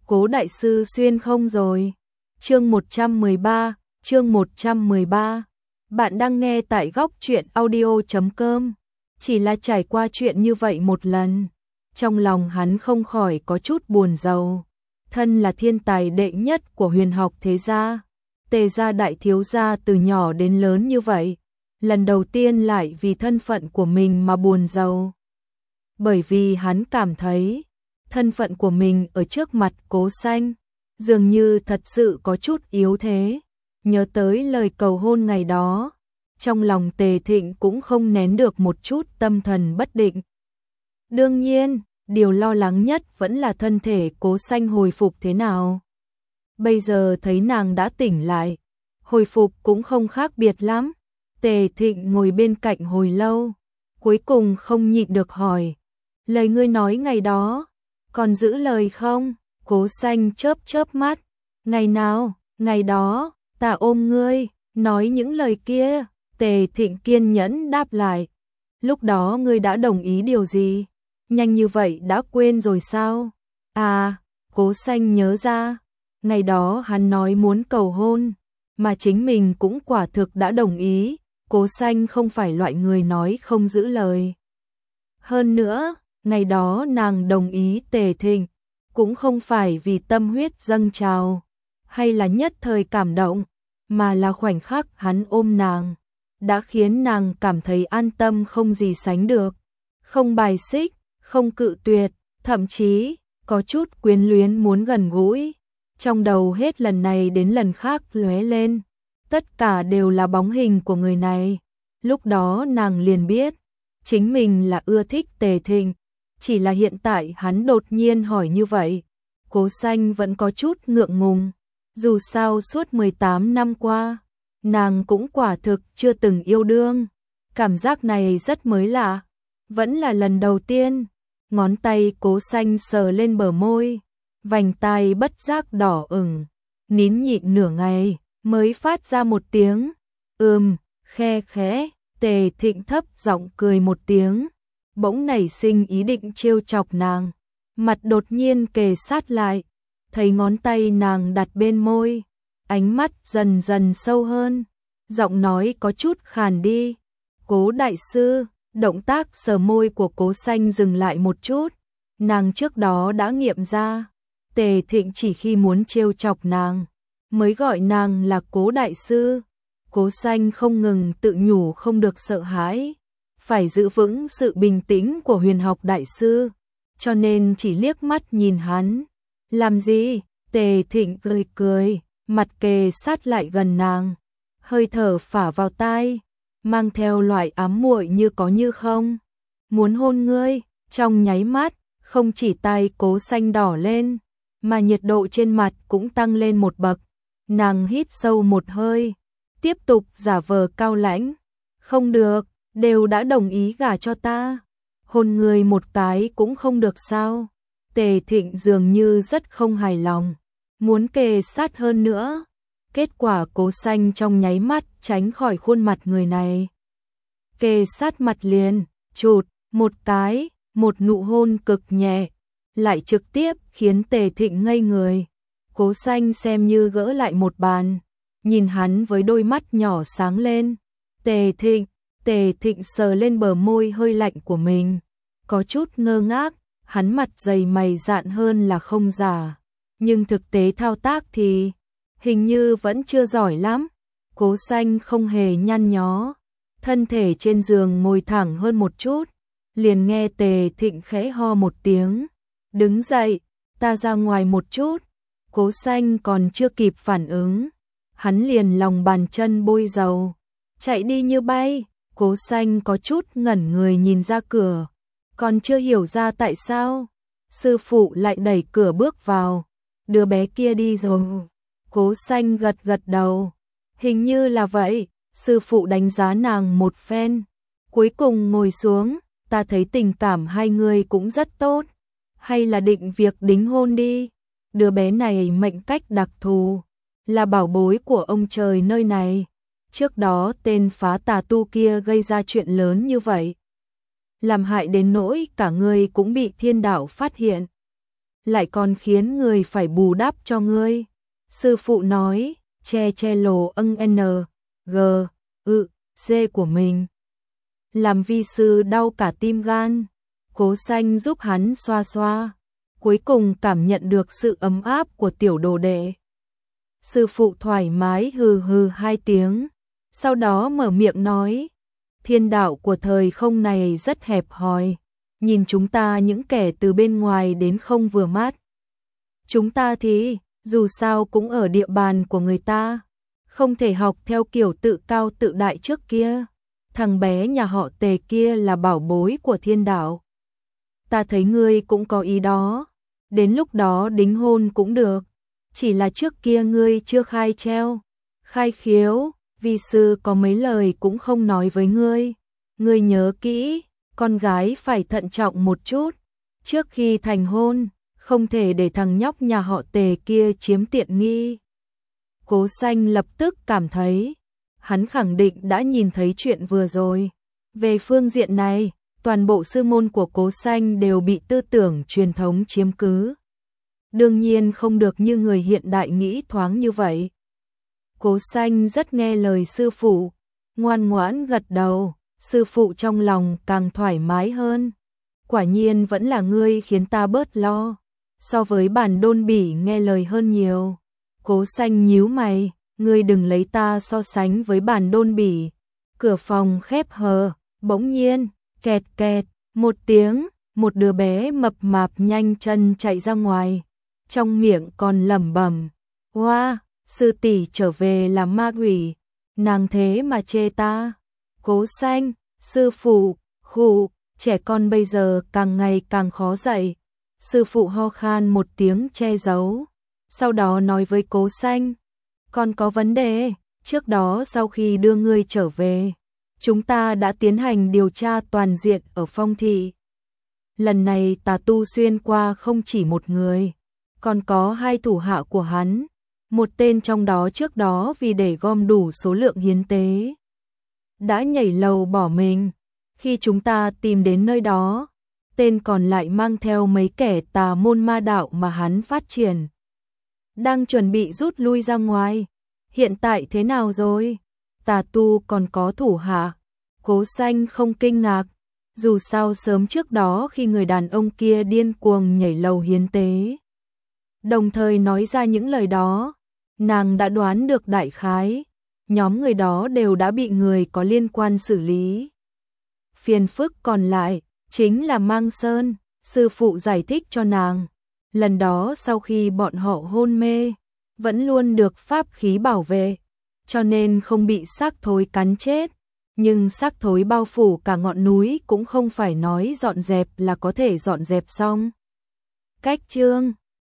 Cố đại sư xuyên không rồi. Chương 113. Bạn đang nghe tại góc truyện audio.com. Chỉ là trải qua chuyện như vậy một lần, trong lòng hắn không khỏi có chút buồn rầu. Thân là thiên tài đệ nhất của huyền học thế gia, Tề gia đại thiếu gia từ nhỏ đến lớn như vậy, lần đầu tiên lại vì thân phận của mình mà buồn rầu. Bởi vì hắn cảm thấy thân phận của mình ở trước mặt Cố Xanh dường như thật sự có chút yếu thế. Nhớ tới lời cầu hôn ngày đó, trong lòng Tề Thịnh cũng không nén được một chút tâm thần bất định. Đương nhiên, điều lo lắng nhất vẫn là thân thể Cố Xanh hồi phục thế nào. Bây giờ thấy nàng đã tỉnh lại, hồi phục cũng không khác biệt lắm. Tề Thịnh ngồi bên cạnh hồi lâu, cuối cùng không nhịn được hỏi: lời ngươi nói ngày đó, còn giữ lời không? Cố Xanh chớp chớp mắt: ngày nào? Ngày đó, ta ôm ngươi, nói những lời kia. Tề Thịnh kiên nhẫn đáp lại: lúc đó ngươi đã đồng ý điều gì? Nhanh như vậy đã quên rồi sao? À, Cố Xanh nhớ ra, ngày đó hắn nói muốn cầu hôn, mà chính mình cũng quả thực đã đồng ý. Cố Xanh không phải loại người nói không giữ lời. Hơn nữa, ngày đó nàng đồng ý Tề Thịnh cũng không phải vì tâm huyết dâng trào hay là nhất thời cảm động, mà là khoảnh khắc hắn ôm nàng đã khiến nàng cảm thấy an tâm không gì sánh được, không bài xích, không cự tuyệt, thậm chí có chút quyến luyến muốn gần gũi. Trong đầu hết lần này đến lần khác lóe lên, tất cả đều là bóng hình của người này. Lúc đó nàng liền biết chính mình là ưa thích Tề Thịnh, chỉ là hiện tại hắn đột nhiên hỏi như vậy, Cố Xanh vẫn có chút ngượng ngùng. Dù sao suốt 18 năm qua, nàng cũng quả thực chưa từng yêu đương, cảm giác này rất mới lạ, vẫn là lần đầu tiên. Ngón tay Cố Xanh sờ lên bờ môi, vành tai bất giác đỏ ửng, nín nhịn nửa ngày mới phát ra một tiếng khe khẽ. Tề Thịnh thấp giọng cười một tiếng, bỗng nảy sinh ý định trêu chọc nàng, mặt đột nhiên kề sát lại, thấy ngón tay nàng đặt bên môi, ánh mắt dần dần sâu hơn, giọng nói có chút khàn đi: Cố đại sư. Động tác sờ môi của Cố Xanh dừng lại một chút, nàng trước đó đã nghiệm ra, Tề Thịnh chỉ khi muốn trêu chọc nàng mới gọi nàng là Cố đại sư. Cố Xanh không ngừng tự nhủ không được sợ hãi, phải giữ vững sự bình tĩnh của huyền học đại sư, cho nên chỉ liếc mắt nhìn hắn. Làm gì? Tề Thịnh cười cười, mặt kề sát lại gần nàng, hơi thở phả vào tai, mang theo loại ám muội như có như không. Muốn hôn ngươi. Trong nháy mắt, không chỉ tai Cố Xanh đỏ lên, mà nhiệt độ trên mặt cũng tăng lên một bậc. Nàng hít sâu một hơi, tiếp tục giả vờ cao lãnh: không được, đều đã đồng ý gả cho ta, hôn người một cái cũng không được sao? Tề Thịnh dường như rất không hài lòng, muốn kề sát hơn nữa. Kết quả Cố Xanh trong nháy mắt tránh khỏi khuôn mặt người này, kề sát mặt liền, chụt một cái, một nụ hôn cực nhẹ, lại trực tiếp khiến Tề Thịnh ngây người. Cố Xanh xem như gỡ lại một bàn, nhìn hắn với đôi mắt nhỏ sáng lên. Tề Thịnh sờ lên bờ môi hơi lạnh của mình, có chút ngơ ngác, hắn mặt dày mày dạn hơn là không giả, nhưng thực tế thao tác thì hình như vẫn chưa giỏi lắm. Cố Xanh không hề nhăn nhó, thân thể trên giường ngồi thẳng hơn một chút, liền nghe Tề Thịnh khẽ ho một tiếng: đứng dậy, ta ra ngoài một chút. Cố Xanh còn chưa kịp phản ứng, hắn liền lòng bàn chân bôi dầu, chạy đi như bay. Cố Xanh có chút ngẩn người nhìn ra cửa, còn chưa hiểu ra tại sao sư phụ lại đẩy cửa bước vào. Đứa bé kia đi rồi. Cố Xanh gật gật đầu, hình như là vậy. Sư phụ đánh giá nàng một phen, cuối cùng ngồi xuống: ta thấy tình cảm hai người cũng rất tốt, hay là định việc đính hôn đi. Đứa bé này mệnh cách đặc thù, là bảo bối của ông trời nơi này. Trước đó tên phá tà tu kia gây ra chuyện lớn như vậy, làm hại đến nỗi cả người cũng bị thiên đạo phát hiện. lại còn khiến người phải bù đắp cho ngươi. Sư phụ nói, che lồ n g c của mình. Làm vi sư đau cả tim gan. Cố Xanh giúp hắn xoa xoa, cuối cùng cảm nhận được sự ấm áp của tiểu đồ đệ. Sư phụ thoải mái hừ hừ 2 tiếng, sau đó mở miệng nói, thiên đạo của thời không này rất hẹp hòi, nhìn chúng ta những kẻ từ bên ngoài đến không vừa mắt. Chúng ta thì, dù sao cũng ở địa bàn của người ta, không thể học theo kiểu tự cao tự đại trước kia. Thằng bé nhà họ Tề kia là bảo bối của thiên đạo. Ta thấy ngươi cũng có ý đó, đến lúc đó đính hôn cũng được, chỉ là trước kia ngươi chưa khai treo, khai khiếu, vi sư có mấy lời cũng không nói với ngươi. Ngươi nhớ kỹ, con gái phải thận trọng một chút, trước khi thành hôn, không thể để thằng nhóc nhà họ Tề kia chiếm tiện nghi. Cố Xanh lập tức cảm thấy, hắn khẳng định đã nhìn thấy chuyện vừa rồi. Về phương diện này, toàn bộ sư môn của Cố Xanh đều bị tư tưởng truyền thống chiếm cứ. Đương nhiên không được như người hiện đại nghĩ thoáng như vậy. Cố Xanh rất nghe lời sư phụ, ngoan ngoãn gật đầu, sư phụ trong lòng càng thoải mái hơn. Quả nhiên vẫn là ngươi khiến ta bớt lo, so với Bản Đôn Bỉ nghe lời hơn nhiều. Cố Xanh nhíu mày, ngươi đừng lấy ta so sánh với Bản Đôn Bỉ. Cửa phòng khép hờ, bỗng nhiên, kẹt kẹt, một tiếng, một đứa bé mập mạp nhanh chân chạy ra ngoài, trong miệng còn lẩm bẩm, "Hoa, sư tỷ trở về làm ma quỷ, nàng thế mà chê ta." Cố Xanh, sư phụ, khụ, trẻ con bây giờ càng ngày càng khó dạy. Sư phụ ho khan một tiếng che giấu, sau đó nói với Cố Xanh, "Con có vấn đề, trước đó sau khi đưa ngươi trở về, chúng ta đã tiến hành điều tra toàn diện ở Phong thị. Lần này tà tu xuyên qua không chỉ một người, còn có 2 thủ hạ của hắn, một tên trong đó trước đó vì để gom đủ số lượng hiến tế, đã nhảy lầu bỏ mình. Khi chúng ta tìm đến nơi đó, tên còn lại mang theo mấy kẻ tà môn ma đạo mà hắn phát triển, đang chuẩn bị rút lui ra ngoài. Hiện tại thế nào rồi? Tà tu còn có thủ hạ?" Cố Xanh không kinh ngạc, dù sao sớm trước đó khi người đàn ông kia điên cuồng nhảy lầu hiến tế, đồng thời nói ra những lời đó, nàng đã đoán được đại khái, nhóm người đó đều đã bị người có liên quan xử lý. Phiền phức còn lại chính là Mang Sơn. Sư phụ giải thích cho nàng, lần đó sau khi bọn họ hôn mê, vẫn luôn được pháp khí bảo vệ, cho nên không bị xác thối cắn chết, nhưng xác thối bao phủ cả ngọn núi cũng không phải nói dọn dẹp là có thể dọn dẹp xong. Cách chương